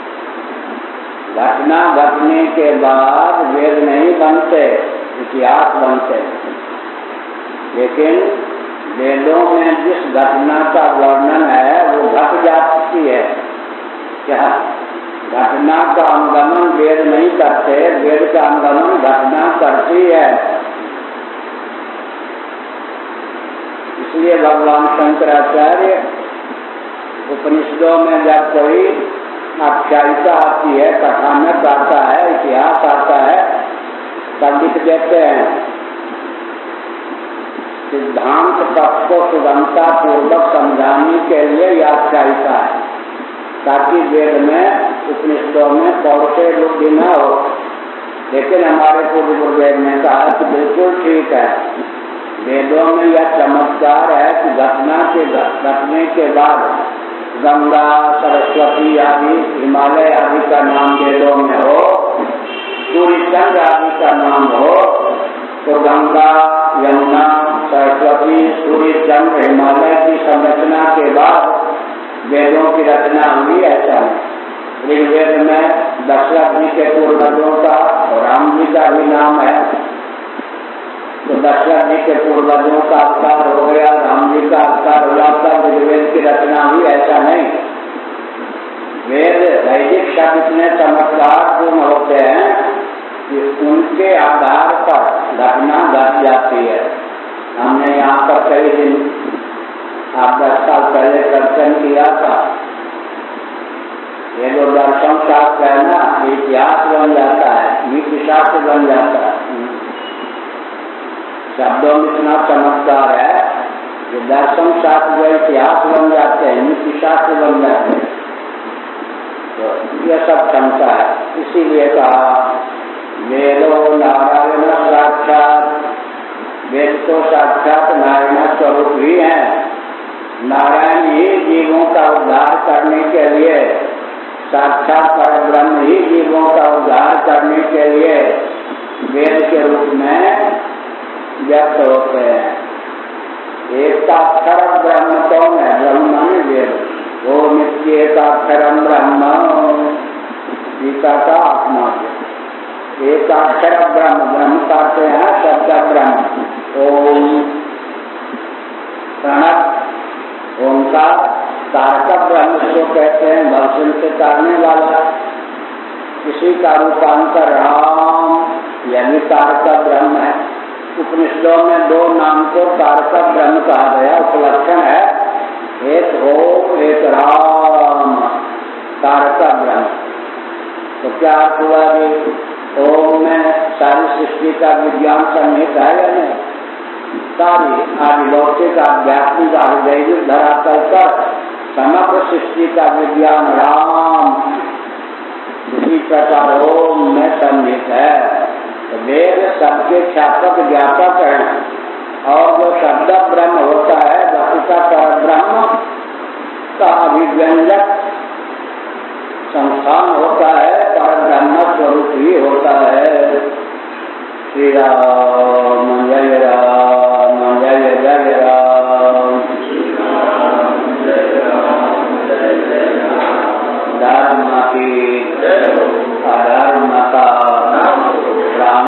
घटना घटने के बाद वेद नहीं बनते, इतिहास बनते। लेकिन वेदों में जिस घटना का वर्णन है वो घट जाती है। क्या घटना का अनुगमन वेद नहीं करते, वेद का अनुगमन घटना करती है। इसलिए भगवान शंकराचार्य उपनिषदों में जब कोई आख्यायिका आती है, कथानक आता है, इतिहास आता है, तब लिख देते हैं सिद्धांत पक्ष को सुगमता पूर्वक समझाने के लिए व्याख्यायिका है, ताकि वेद में उपनिषदों में पौरुषे बुद्धि न हो। लेकिन हमारे पूर्व गुरुदेव ने कहा कि बिल्कुल ठीक है, वेदों में यह चमत्कार है कि घटने के बाद गंगा, सरस्वती आदि, हिमालय आदि का नाम वेदों में हो, सूर्य चंद्र आदि का नाम हो, तो गंगा, यमुना, सरस्वती, सूर्य चंद्र, हिमालय की संरचना के बाद वेदों की रचना हुई, ऐसा नहीं। ऋग्वेद में दशरथ जी के पूर्वजों का और राम जी का भी नाम है, तो दशरथ जी के पूर्वजों का अवतार हो गया, राम जी का अवतार हो जाता, ऋग्वेद की रचना हुई, ऐसा नहीं। वेद वैदिक शब्द इतने चमत्कारपूर्ण होते हैं कि उनके आधार पर घटना घट जाती है। हमने यहाँ पर कई दिन 8-10 साल पहले दर्शन किया था। ये जो दर्शन शास्त्र है ना, इतिहास बन जाता है, नीति शास्त्र बन जाता है। शब्दों में इतना चमत्कार है कि दर्शन शास्त्र जो इतिहास बन जाते हैं, नीति शास्त्र बन जाते हैं। तो यह सब क्षमता है। इसीलिए कहा वेदो नारायण साक्षात, वेद तो साक्षात नारायण स्वरूप ही है। नारायण ही जीवों का उद्धार करने के लिए, साक्षात परब्रह्म ही जीवों का उद्धार करने के लिए वेद के रूप में व्यक्त होते हैं। एकाक्षर ब्रह्म कौन है? ब्रह्म वेद। वो नित्य एकाक्षरम ब्रह्म, गीता का आत्मा। एकाक्षर ब्रह्म, ब्रह्म कहते हैं शब्द ब्रह्म। ओम प्रणव, ओंकार, तारक ब्रह्म को कहते हैं, भवसन से तारने वाला। इसी का रूपांतर राम, यानी तारक ब्रह्म है। उपनिषदों में 2 नाम को तारक ब्रह्म कहा गया, उपलक्षण है, एक ओम, एक राम, तारक ब्रह्म। तो क्या हुआ कि ओम में सारी सृष्टि का विज्ञान सन्निहित है या नहीं? सारी आदिलौकिक, आध्यात्मिक, आदिदैविक धरातल पर समग्र सृष्टि का विज्ञान राम इसी प्रकार ओम में सन्निहित है। तो वेद सबके ख्यापक ज्ञापक है, और जो शब्द ब्रह्म होता है, वस्तुतः पर ब्रह्म का अभिव्यंजक संस्थान होता है, पर ब्रह्म स्वरूप ही होता है। श्री राम।